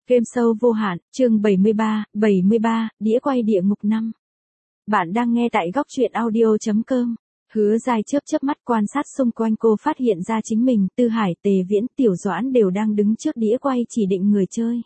Game show vô hạn, chương 73, đĩa quay địa ngục 5. Bạn đang nghe tại góc truyện audio.com. Hứa Giai chớp mắt quan sát xung quanh, cô phát hiện ra chính mình, Tư Hải, Tề Viễn, Tiểu Doãn đều đang đứng trước đĩa quay chỉ định người chơi.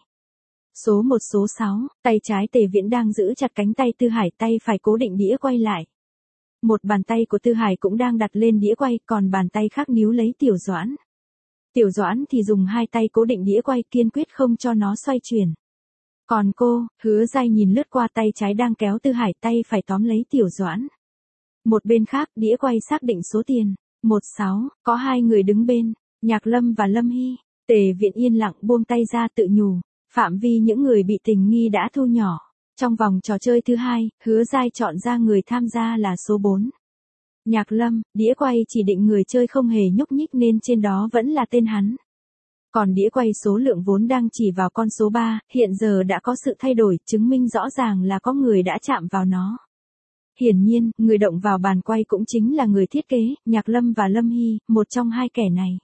Số 1 số 6, tay trái Tề Viễn đang giữ chặt cánh tay Tư Hải, tay phải cố định đĩa quay lại. Một bàn tay của Tư Hải cũng đang đặt lên đĩa quay, còn bàn tay khác níu lấy Tiểu Doãn. Tiểu Doãn thì dùng hai tay cố định đĩa quay, kiên quyết không cho nó xoay chuyển. Còn cô, Hứa Giai nhìn lướt qua, tay trái đang kéo Tư Hải, tay phải tóm lấy Tiểu Doãn. Một bên khác, đĩa quay xác định số tiền, 16, có hai người đứng bên, Nhạc Lâm và Lâm Hy. Tề Viễn yên lặng buông tay ra, tự nhủ, phạm vi những người bị tình nghi đã thu nhỏ. Trong vòng trò chơi thứ hai, Hứa Giai chọn ra người tham gia là số 4. Nhạc Lâm, đĩa quay chỉ định người chơi không hề nhúc nhích nên trên đó vẫn là tên hắn. Còn đĩa quay số lượng vốn đang chỉ vào con số 3, hiện giờ đã có sự thay đổi, chứng minh rõ ràng là có người đã chạm vào nó. Hiển nhiên, người động vào bàn quay cũng chính là người thiết kế, Nhạc Lâm và Lâm Hy, một trong hai kẻ này.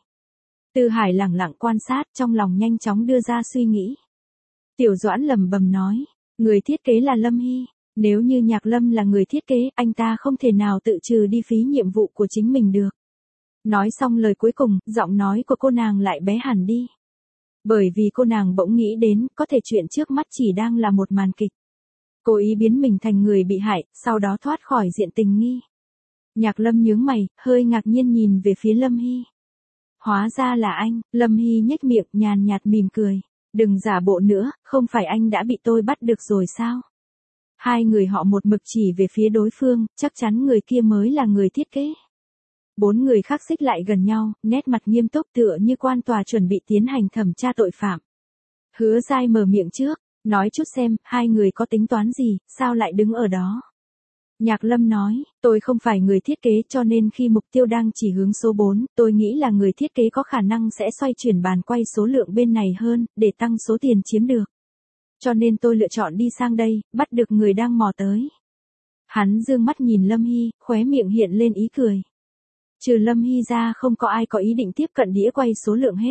Tư Hải lẳng lặng quan sát, trong lòng nhanh chóng đưa ra suy nghĩ. Tiểu Doãn lẩm bẩm nói, người thiết kế là Lâm Hy. Nếu như Nhạc Lâm là người thiết kế, anh ta không thể nào tự trừ đi phí nhiệm vụ của chính mình được. Nói xong lời cuối cùng, giọng nói của cô nàng lại bé hẳn đi. Bởi vì cô nàng bỗng nghĩ đến, có thể chuyện trước mắt chỉ đang là một màn kịch. Cố ý biến mình thành người bị hại, sau đó thoát khỏi diện tình nghi. Nhạc Lâm nhướng mày, hơi ngạc nhiên nhìn về phía Lâm Hy. Hóa ra là anh, Lâm Hy nhếch miệng nhàn nhạt mỉm cười. Đừng giả bộ nữa, không phải anh đã bị tôi bắt được rồi sao? Hai người họ một mực chỉ về phía đối phương, chắc chắn người kia mới là người thiết kế. Bốn người khác xích lại gần nhau, nét mặt nghiêm túc tựa như quan tòa chuẩn bị tiến hành thẩm tra tội phạm. Hứa Giai mở miệng trước, nói chút xem, hai người có tính toán gì, sao lại đứng ở đó? Nhạc Lâm nói, tôi không phải người thiết kế cho nên khi mục tiêu đang chỉ hướng số 4, tôi nghĩ là người thiết kế có khả năng sẽ xoay chuyển bàn quay số lượng bên này hơn, để tăng số tiền chiếm được. Cho nên tôi lựa chọn đi sang đây, bắt được người đang mò tới. Hắn dương mắt nhìn Lâm Hy, khóe miệng hiện lên ý cười. Trừ Lâm Hy ra không có ai có ý định tiếp cận đĩa quay số lượng hết.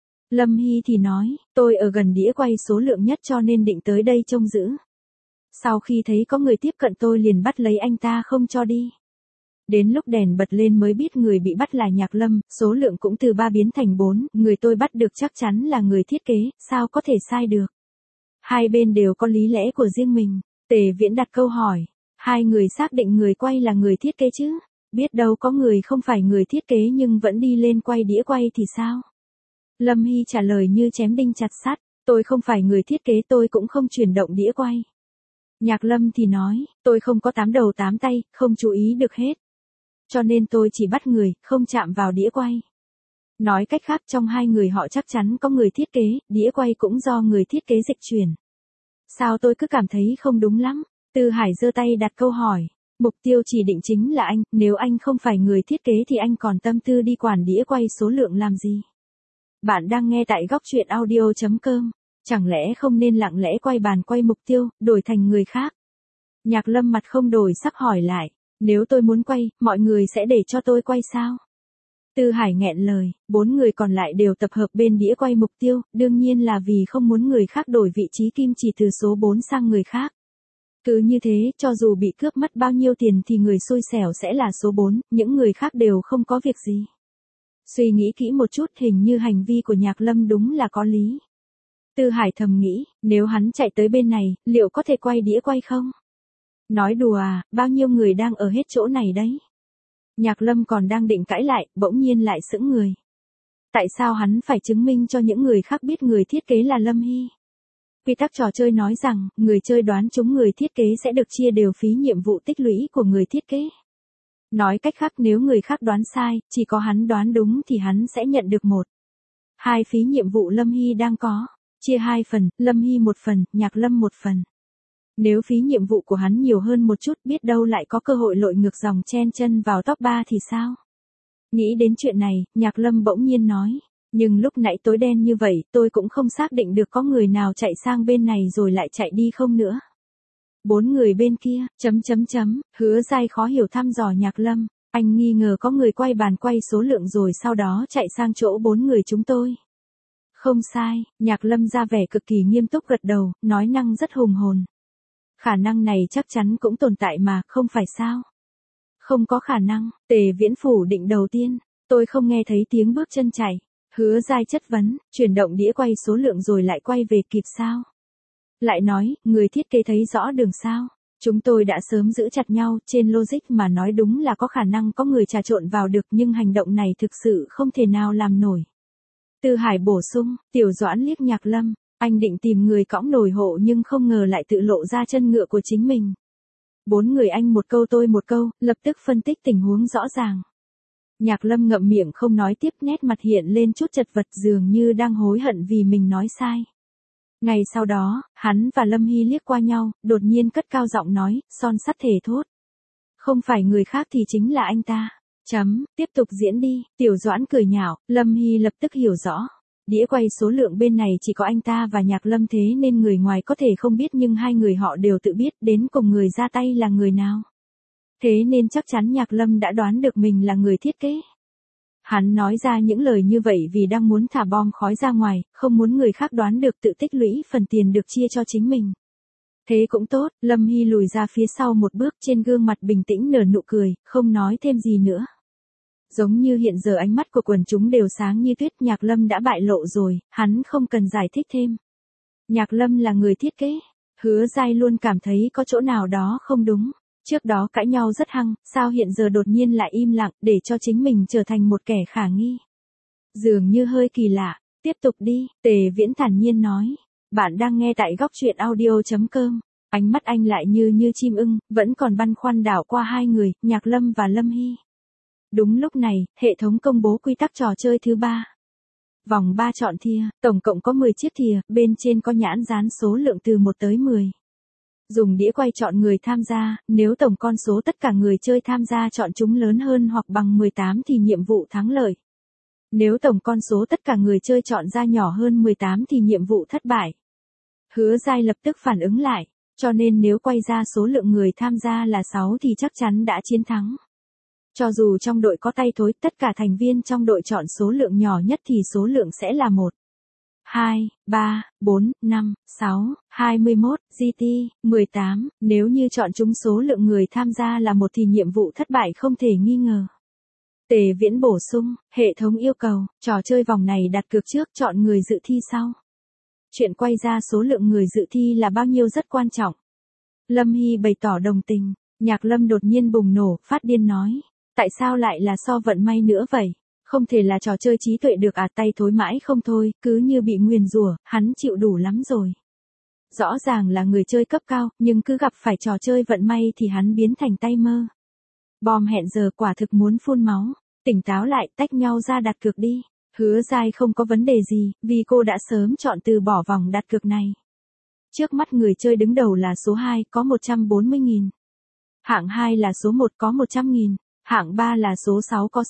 Lâm Hy thì nói, tôi ở gần đĩa quay số lượng nhất cho nên định tới đây trông giữ. Sau khi thấy có người tiếp cận tôi liền bắt lấy anh ta không cho đi. Đến lúc đèn bật lên mới biết người bị bắt là Nhạc Lâm, số lượng cũng từ 3 biến thành 4, người tôi bắt được chắc chắn là người thiết kế, sao có thể sai được. Hai bên đều có lý lẽ của riêng mình. Tề Viễn đặt câu hỏi. Hai người xác định người quay là người thiết kế chứ? Biết đâu có người không phải người thiết kế nhưng vẫn đi lên quay đĩa quay thì sao? Lâm Hy trả lời như chém đinh chặt sắt. Tôi không phải người thiết kế, tôi cũng không chuyển động đĩa quay. Nhạc Lâm thì nói, tôi không có 8 đầu 8 tay, không chú ý được hết. Cho nên tôi chỉ bắt người, không chạm vào đĩa quay. Nói cách khác, trong hai người họ chắc chắn có người thiết kế, đĩa quay cũng do người thiết kế dịch chuyển. Sao tôi cứ cảm thấy không đúng lắm? Tư Hải giơ tay đặt câu hỏi. Mục tiêu chỉ định chính là anh, nếu anh không phải người thiết kế thì anh còn tâm tư đi quản đĩa quay số lượng làm gì? Bạn đang nghe tại góc truyện audio.com. Chẳng lẽ không nên lặng lẽ quay bàn quay mục tiêu, đổi thành người khác? Nhạc Lâm mặt không đổi sắc hỏi lại. Nếu tôi muốn quay, mọi người sẽ để cho tôi quay sao? Tư Hải nghẹn lời, 4 người còn lại đều tập hợp bên đĩa quay mục tiêu, đương nhiên là vì không muốn người khác đổi vị trí kim chỉ từ số 4 sang người khác. Cứ như thế, cho dù bị cướp mất bao nhiêu tiền thì người xui xẻo sẽ là số 4, những người khác đều không có việc gì. Suy nghĩ kỹ một chút, hình như hành vi của Nhạc Lâm đúng là có lý. Tư Hải thầm nghĩ, nếu hắn chạy tới bên này, liệu có thể quay đĩa quay không? Nói đùa à, bao nhiêu người đang ở hết chỗ này đấy. Nhạc Lâm còn đang định cãi lại, bỗng nhiên lại sững người. Tại sao hắn phải chứng minh cho những người khác biết người thiết kế là Lâm Hy? Quy tắc trò chơi nói rằng, người chơi đoán trúng người thiết kế sẽ được chia đều phí nhiệm vụ tích lũy của người thiết kế. Nói cách khác, nếu người khác đoán sai, chỉ có hắn đoán đúng thì hắn sẽ nhận được 2 phí nhiệm vụ Lâm Hy đang có. Chia 2 phần, Lâm Hy 1 phần, Nhạc Lâm 1 phần. Nếu phí nhiệm vụ của hắn nhiều hơn một chút, biết đâu lại có cơ hội lội ngược dòng chen chân vào top 3 thì sao? Nghĩ đến chuyện này, Nhạc Lâm bỗng nhiên nói. Nhưng lúc nãy tối đen như vậy, tôi cũng không xác định được có người nào chạy sang bên này rồi lại chạy đi không nữa. 4 người bên kia, Hứa Giai khó hiểu thăm dò Nhạc Lâm. Anh nghi ngờ có người quay bàn quay số lượng rồi sau đó chạy sang chỗ 4 người chúng tôi. Không sai, Nhạc Lâm ra vẻ cực kỳ nghiêm túc gật đầu, nói năng rất hùng hồn. Khả năng này chắc chắn cũng tồn tại mà, không phải sao? Không có khả năng, Tề Viễn phủ định đầu tiên, tôi không nghe thấy tiếng bước chân chạy. Hứa Giai chất vấn, chuyển động đĩa quay số lượng rồi lại quay về kịp sao? Lại nói, người thiết kế thấy rõ đường sao? Chúng tôi đã sớm giữ chặt nhau, trên logic mà nói đúng là có khả năng có người trà trộn vào được nhưng hành động này thực sự không thể nào làm nổi. Tư Hải bổ sung, Tiểu Doãn liếc Nhạc Lâm, anh định tìm người cõng nổi hộ nhưng không ngờ lại tự lộ ra chân ngựa của chính mình. Bốn người anh một câu tôi một câu, lập tức phân tích tình huống rõ ràng. Nhạc Lâm ngậm miệng không nói tiếp, nét mặt hiện lên chút chật vật dường như đang hối hận vì mình nói sai. Ngày sau đó, hắn và Lâm Hy liếc qua nhau, đột nhiên cất cao giọng nói, son sắt thề thốt. Không phải người khác thì chính là anh ta. Tiếp tục diễn đi, Tiểu Doãn cười nhạo, Lâm Hy lập tức hiểu rõ. Đĩa quay số lượng bên này chỉ có anh ta và Nhạc Lâm thế nên người ngoài có thể không biết nhưng hai người họ đều tự biết đến cùng người ra tay là người nào. Thế nên chắc chắn Nhạc Lâm đã đoán được mình là người thiết kế. Hắn nói ra những lời như vậy vì đang muốn thả bom khói ra ngoài, không muốn người khác đoán được tự tích lũy phần tiền được chia cho chính mình. Thế cũng tốt, Lâm Hy lùi ra phía sau một bước, trên gương mặt bình tĩnh nở nụ cười, không nói thêm gì nữa. Giống như hiện giờ ánh mắt của quần chúng đều sáng như tuyết, Nhạc Lâm đã bại lộ rồi, hắn không cần giải thích thêm. Nhạc Lâm là người thiết kế, Hứa Giai luôn cảm thấy có chỗ nào đó không đúng. Trước đó cãi nhau rất hăng, sao hiện giờ đột nhiên lại im lặng để cho chính mình trở thành một kẻ khả nghi. Dường như hơi kỳ lạ, tiếp tục đi, Tề Viễn thản nhiên nói. Bạn đang nghe tại góc truyện audio.com. Ánh mắt anh lại như chim ưng, vẫn còn băn khoăn đảo qua hai người, Nhạc Lâm và Lâm Hy. Đúng lúc này, hệ thống công bố quy tắc trò chơi thứ 3. Vòng 3 chọn thìa, tổng cộng có 10 chiếc thìa, bên trên có nhãn dán số lượng từ 1 tới 10. Dùng đĩa quay chọn người tham gia, nếu tổng con số tất cả người chơi tham gia chọn chúng lớn hơn hoặc bằng 18 thì nhiệm vụ thắng lợi. Nếu tổng con số tất cả người chơi chọn ra nhỏ hơn 18 thì nhiệm vụ thất bại. Hứa Giai lập tức phản ứng lại, cho nên nếu quay ra số lượng người tham gia là 6 thì chắc chắn đã chiến thắng. Cho dù trong đội có tay thối, tất cả thành viên trong đội chọn số lượng nhỏ nhất thì số lượng sẽ là 1. 2, 3, 4, 5, 6, 21, GT, 18, nếu như chọn chúng số lượng người tham gia là 1 thì nhiệm vụ thất bại không thể nghi ngờ. Tề Viễn bổ sung, hệ thống yêu cầu, trò chơi vòng này đặt cược trước chọn người dự thi sau. Chuyện quay ra số lượng người dự thi là bao nhiêu rất quan trọng. Lâm Hy bày tỏ đồng tình, Nhạc Lâm đột nhiên bùng nổ, phát điên nói. Tại sao lại là so vận may nữa vậy? Không thể là trò chơi trí tuệ được à, tay thối mãi không thôi, cứ như bị nguyền rủa, hắn chịu đủ lắm rồi. Rõ ràng là người chơi cấp cao, nhưng cứ gặp phải trò chơi vận may thì hắn biến thành tay mơ. Bom hẹn giờ quả thực muốn phun máu, tỉnh táo lại, tách nhau ra đặt cược đi. Hứa Giai không có vấn đề gì, vì cô đã sớm chọn từ bỏ vòng đặt cược này. Trước mắt người chơi đứng đầu là số 2 có 140.000. Hạng 2 là số 1 có 100.000. Hạng 3 là số 6 có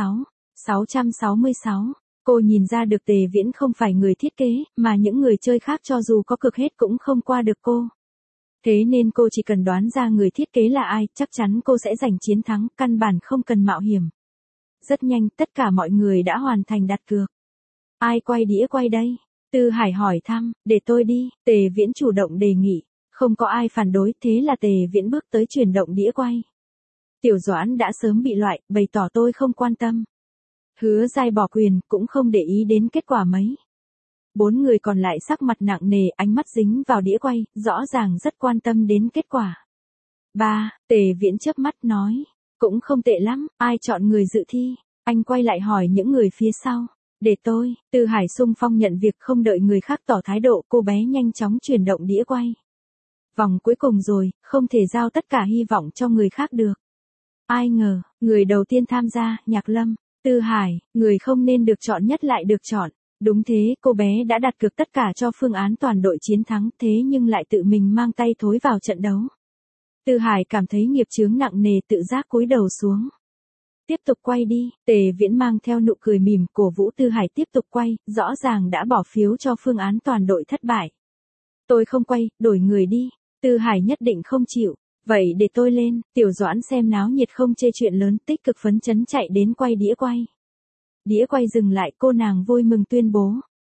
666. Cô nhìn ra được Tề Viễn không phải người thiết kế, mà những người chơi khác cho dù có cực hết cũng không qua được cô. Thế nên cô chỉ cần đoán ra người thiết kế là ai, chắc chắn cô sẽ giành chiến thắng, căn bản không cần mạo hiểm. Rất nhanh, tất cả mọi người đã hoàn thành đặt cược. Ai quay đĩa quay đây? Tư Hải hỏi thăm, để tôi đi, Tề Viễn chủ động đề nghị. Không có ai phản đối, thế là Tề Viễn bước tới chuyển động đĩa quay. Tiểu Doãn đã sớm bị loại, bày tỏ tôi không quan tâm. Hứa Giai bỏ quyền, cũng không để ý đến kết quả mấy. 4 người còn lại sắc mặt nặng nề, ánh mắt dính vào đĩa quay, rõ ràng rất quan tâm đến kết quả. 3, Tề Viễn chớp mắt nói, cũng không tệ lắm, ai chọn người dự thi? Anh quay lại hỏi những người phía sau. Để tôi, Tư Hải xung phong nhận việc, không đợi người khác tỏ thái độ, cô bé nhanh chóng chuyển động đĩa quay. Vòng cuối cùng rồi, không thể giao tất cả hy vọng cho người khác được. Ai ngờ, người đầu tiên tham gia, Nhạc Lâm, Tư Hải, người không nên được chọn nhất lại được chọn. Đúng thế, cô bé đã đặt cược tất cả cho phương án toàn đội chiến thắng, thế nhưng lại tự mình mang tay thối vào trận đấu. Tư Hải cảm thấy nghiệp chướng nặng nề, tự giác cúi đầu xuống. Tiếp tục quay đi, Tề Viễn mang theo nụ cười mỉm, cổ vũ Tư Hải tiếp tục quay, rõ ràng đã bỏ phiếu cho phương án toàn đội thất bại. Tôi không quay, đổi người đi. Tư Hải nhất định không chịu. Vậy để tôi lên, Tiểu Doãn xem náo nhiệt không chê chuyện lớn, tích cực phấn chấn chạy đến quay đĩa quay. Đĩa quay dừng lại, cô nàng vui mừng tuyên bố.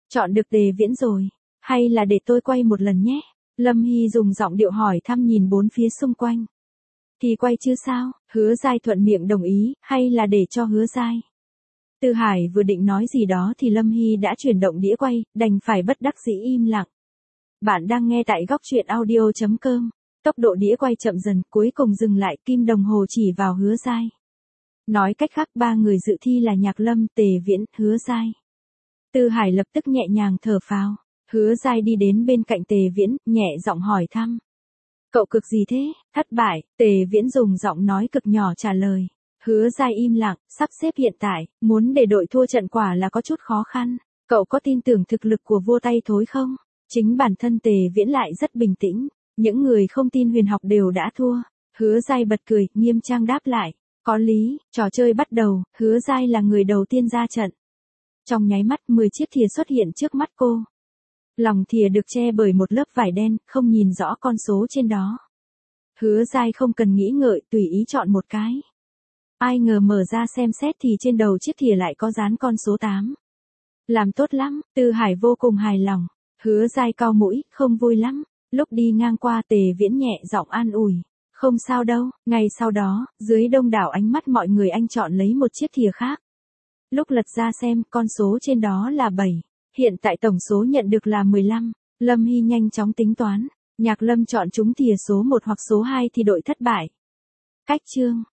Chọn được Tề Viễn rồi. Hay là để tôi quay một lần nhé? Lâm Hy dùng giọng điệu hỏi thăm nhìn bốn phía xung quanh. Thì quay chứ sao? Hứa Giai thuận miệng đồng ý, hay là để cho Hứa Giai? Tư Hải vừa định nói gì đó thì Lâm Hy đã chuyển động đĩa quay, đành phải bất đắc dĩ im lặng. Bạn đang nghe tại góc truyện audio.com. Tốc độ đĩa quay chậm dần, cuối cùng dừng lại, kim đồng hồ chỉ vào Hứa Giai. Nói cách khác, ba người dự thi là Nhạc Lâm, Tề Viễn, Hứa Giai. Tư Hải lập tức nhẹ nhàng thở phào. Hứa Giai đi đến bên cạnh Tề Viễn, nhẹ giọng hỏi thăm. Cậu cực gì thế? Thất bại, Tề Viễn dùng giọng nói cực nhỏ trả lời. Hứa Giai im lặng, sắp xếp hiện tại, muốn để đội thua trận quả là có chút khó khăn. Cậu có tin tưởng thực lực của vua tay thối không? Chính bản thân Tề Viễn lại rất bình tĩnh. Những người không tin huyền học đều đã thua. Hứa Giai bật cười, nghiêm trang đáp lại. Có lý, trò chơi bắt đầu, Hứa Giai là người đầu tiên ra trận. Trong nháy mắt 10 chiếc thìa xuất hiện trước mắt cô. Lòng thìa được che bởi một lớp vải đen, không nhìn rõ con số trên đó. Hứa Giai không cần nghĩ ngợi, tùy ý chọn một cái. Ai ngờ mở ra xem xét thì trên đầu chiếc thìa lại có dán con số 8. Làm tốt lắm, Tư Hải vô cùng hài lòng. Hứa Giai cau mũi, không vui lắm. Lúc đi ngang qua Tề Viễn nhẹ giọng an ủi. Không sao đâu, ngay sau đó, dưới đông đảo ánh mắt mọi người anh chọn lấy một chiếc thìa khác. Lúc lật ra xem, con số trên đó là 7. Hiện tại tổng số nhận được là 15. Lâm Hy nhanh chóng tính toán. Nhạc Lâm chọn trúng thìa số 1 hoặc số 2 thì đội thất bại. Cách chương.